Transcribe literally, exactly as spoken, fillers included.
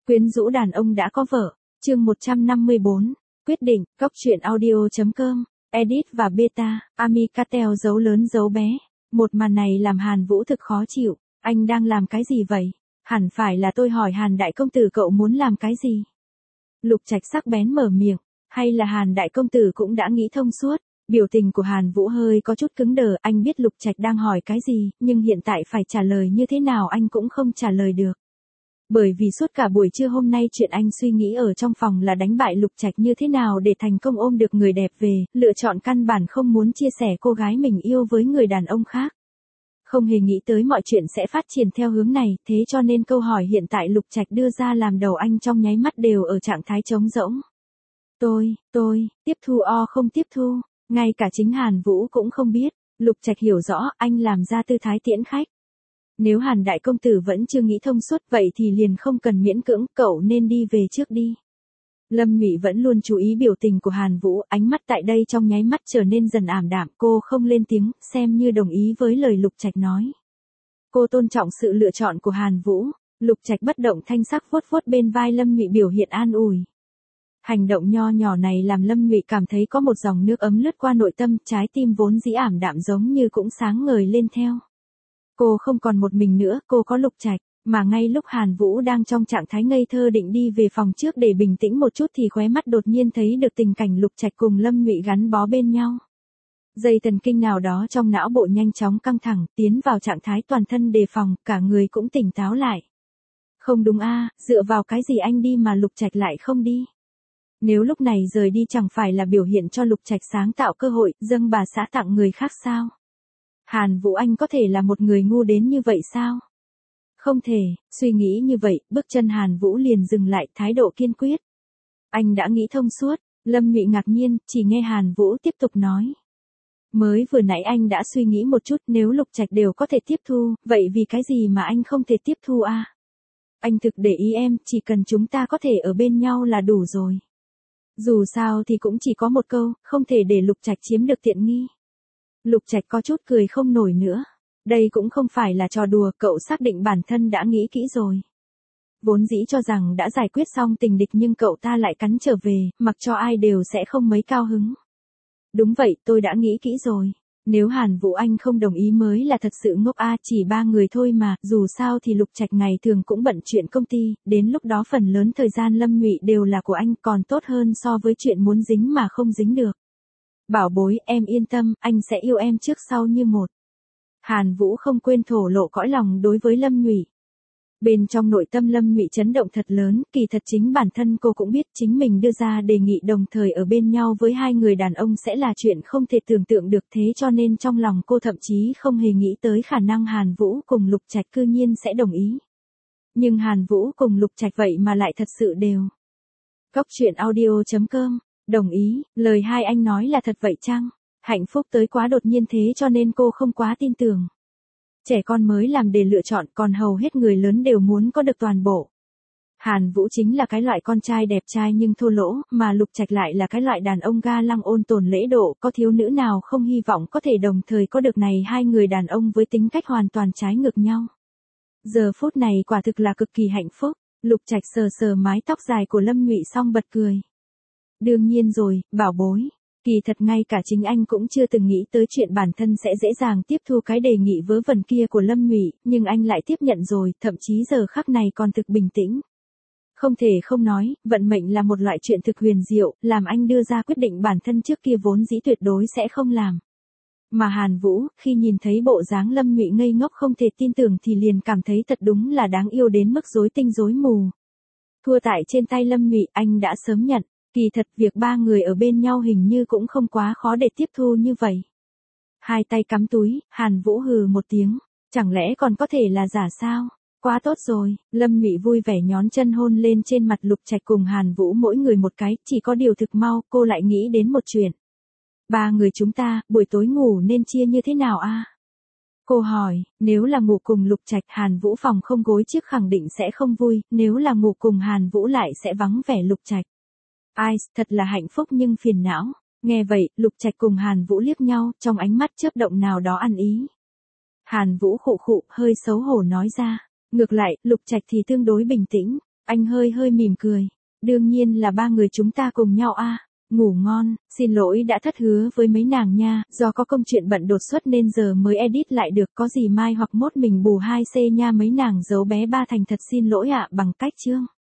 Quyến rũ đàn ông đã có vợ, chương một trăm năm mươi bốn, quyết định, cốc truyện audio.com, edit và beta, Amicatel dấu lớn dấu bé. Một màn này làm Hàn Vũ thực khó chịu, anh đang làm cái gì vậy? Hẳn phải là tôi hỏi Hàn đại công tử cậu muốn làm cái gì? Lục Trạch sắc bén mở miệng, hay là Hàn đại công tử cũng đã nghĩ thông suốt? Biểu tình của Hàn Vũ hơi có chút cứng đờ, anh biết Lục Trạch đang hỏi cái gì, nhưng hiện tại phải trả lời như thế nào anh cũng không trả lời được. Bởi vì suốt cả buổi trưa hôm nay chuyện anh suy nghĩ ở trong phòng là đánh bại Lục Trạch như thế nào để thành công ôm được người đẹp về, lựa chọn căn bản không muốn chia sẻ cô gái mình yêu với người đàn ông khác. Không hề nghĩ tới mọi chuyện sẽ phát triển theo hướng này, thế cho nên câu hỏi hiện tại Lục Trạch đưa ra làm đầu anh trong nháy mắt đều ở trạng thái trống rỗng. Tôi, tôi, tiếp thu o không tiếp thu, ngay cả chính Hàn Vũ cũng không biết, Lục Trạch hiểu rõ anh làm ra tư thái tiễn khách. Nếu Hàn đại công tử vẫn chưa nghĩ thông suốt vậy thì liền không cần miễn cưỡng, cậu nên đi về trước đi. Lâm Nhụy vẫn luôn chú ý biểu tình của Hàn Vũ, ánh mắt tại đây trong nháy mắt trở nên dần ảm đạm, cô không lên tiếng, xem như đồng ý với lời Lục Trạch nói. Cô tôn trọng sự lựa chọn của Hàn Vũ. Lục Trạch bất động thanh sắc vuốt vuốt bên vai Lâm Nhụy biểu hiện an ủi. Hành động nho nhỏ này làm Lâm Nhụy cảm thấy có một dòng nước ấm lướt qua nội tâm, trái tim vốn dĩ ảm đạm giống như cũng sáng ngời lên theo. Cô không còn một mình nữa, cô có Lục Trạch, mà ngay lúc Hàn Vũ đang trong trạng thái ngây thơ định đi về phòng trước để bình tĩnh một chút thì khóe mắt đột nhiên thấy được tình cảnh Lục Trạch cùng Lâm Nhụy gắn bó bên nhau. Dây thần kinh nào đó trong não bộ nhanh chóng căng thẳng, tiến vào trạng thái toàn thân đề phòng, cả người cũng tỉnh táo lại. Không đúng a, dựa vào cái gì anh đi mà Lục Trạch lại không đi? Nếu lúc này rời đi chẳng phải là biểu hiện cho Lục Trạch sáng tạo cơ hội, dâng bà xã tặng người khác sao? Hàn Vũ anh có thể là một người ngu đến như vậy sao? Không thể, suy nghĩ như vậy, bước chân Hàn Vũ liền dừng lại, thái độ kiên quyết. Anh đã nghĩ thông suốt, Lâm Nhụy ngạc nhiên, chỉ nghe Hàn Vũ tiếp tục nói. Mới vừa nãy anh đã suy nghĩ một chút, nếu Lục Trạch đều có thể tiếp thu, vậy vì cái gì mà anh không thể tiếp thu a? Anh thực để ý em, chỉ cần chúng ta có thể ở bên nhau là đủ rồi. Dù sao thì cũng chỉ có một câu, không thể để Lục Trạch chiếm được tiện nghi. Lục Trạch có chút cười không nổi nữa. Đây cũng không phải là trò đùa, cậu xác định bản thân đã nghĩ kỹ rồi. Vốn dĩ cho rằng đã giải quyết xong tình địch nhưng cậu ta lại cắn trở về, mặc cho ai đều sẽ không mấy cao hứng. Đúng vậy, tôi đã nghĩ kỹ rồi. Nếu Hàn Vũ anh không đồng ý mới là thật sự ngốc a, chỉ ba người thôi mà, dù sao thì Lục Trạch ngày thường cũng bận chuyện công ty, đến lúc đó phần lớn thời gian Lâm Nhụy đều là của anh, còn tốt hơn so với chuyện muốn dính mà không dính được. Bảo bối, em yên tâm, anh sẽ yêu em trước sau như một. Hàn Vũ không quên thổ lộ cõi lòng đối với Lâm Nhụy. Bên trong nội tâm Lâm Nhụy chấn động thật lớn, kỳ thật chính bản thân cô cũng biết chính mình đưa ra đề nghị đồng thời ở bên nhau với hai người đàn ông sẽ là chuyện không thể tưởng tượng được, thế cho nên trong lòng cô thậm chí không hề nghĩ tới khả năng Hàn Vũ cùng Lục Trạch cư nhiên sẽ đồng ý. Nhưng Hàn Vũ cùng Lục Trạch vậy mà lại thật sự đều. Cốc truyện audio.com, đồng ý, lời hai anh nói là thật vậy chăng? Hạnh phúc tới quá đột nhiên thế cho nên cô không quá tin tưởng. Trẻ con mới làm để lựa chọn, còn hầu hết người lớn đều muốn có được toàn bộ. Hàn Vũ chính là cái loại con trai đẹp trai nhưng thô lỗ, mà Lục Trạch lại là cái loại đàn ông ga lăng ôn tồn lễ độ, có thiếu nữ nào không hy vọng có thể đồng thời có được này hai người đàn ông với tính cách hoàn toàn trái ngược nhau. Giờ phút này quả thực là cực kỳ hạnh phúc, Lục Trạch sờ sờ mái tóc dài của Lâm Nhụy xong bật cười. Đương nhiên rồi, bảo bối. Kỳ thật ngay cả chính anh cũng chưa từng nghĩ tới chuyện bản thân sẽ dễ dàng tiếp thu cái đề nghị vớ vẩn kia của Lâm Nhụy, nhưng anh lại tiếp nhận rồi, thậm chí giờ khắc này còn thực bình tĩnh. Không thể không nói, vận mệnh là một loại chuyện thực huyền diệu, làm anh đưa ra quyết định bản thân trước kia vốn dĩ tuyệt đối sẽ không làm. Mà Hàn Vũ, khi nhìn thấy bộ dáng Lâm Nhụy ngây ngốc không thể tin tưởng thì liền cảm thấy thật đúng là đáng yêu đến mức rối tinh rối mù. Thua tại trên tay Lâm Nhụy, anh đã sớm nhận. Kỳ thật việc ba người ở bên nhau hình như cũng không quá khó để tiếp thu như vậy. Hai tay cắm túi, Hàn Vũ hừ một tiếng, chẳng lẽ còn có thể là giả sao? Quá tốt rồi, Lâm Nhụy vui vẻ nhón chân hôn lên trên mặt Lục Trạch cùng Hàn Vũ mỗi người một cái, chỉ có điều thực mau, cô lại nghĩ đến một chuyện. Ba người chúng ta, buổi tối ngủ nên chia như thế nào a? Cô hỏi, nếu là ngủ cùng Lục Trạch, Hàn Vũ phòng không gối chiếc khẳng định sẽ không vui, nếu là ngủ cùng Hàn Vũ lại sẽ vắng vẻ Lục Trạch. Ai, thật là hạnh phúc nhưng phiền não. Nghe vậy, Lục Trạch cùng Hàn Vũ liếc nhau, trong ánh mắt chớp động nào đó ăn ý. Hàn Vũ khụ khụ, hơi xấu hổ nói ra. Ngược lại, Lục Trạch thì tương đối bình tĩnh. Anh hơi hơi mỉm cười. Đương nhiên là ba người chúng ta cùng nhau a. Ngủ ngon, xin lỗi đã thất hứa với mấy nàng nha, do có công chuyện bận đột xuất nên giờ mới edit lại được, có gì mai hoặc mốt mình bù hai xê nha. Mấy nàng giấu bé ba thành thật xin lỗi ạ bằng cách chương.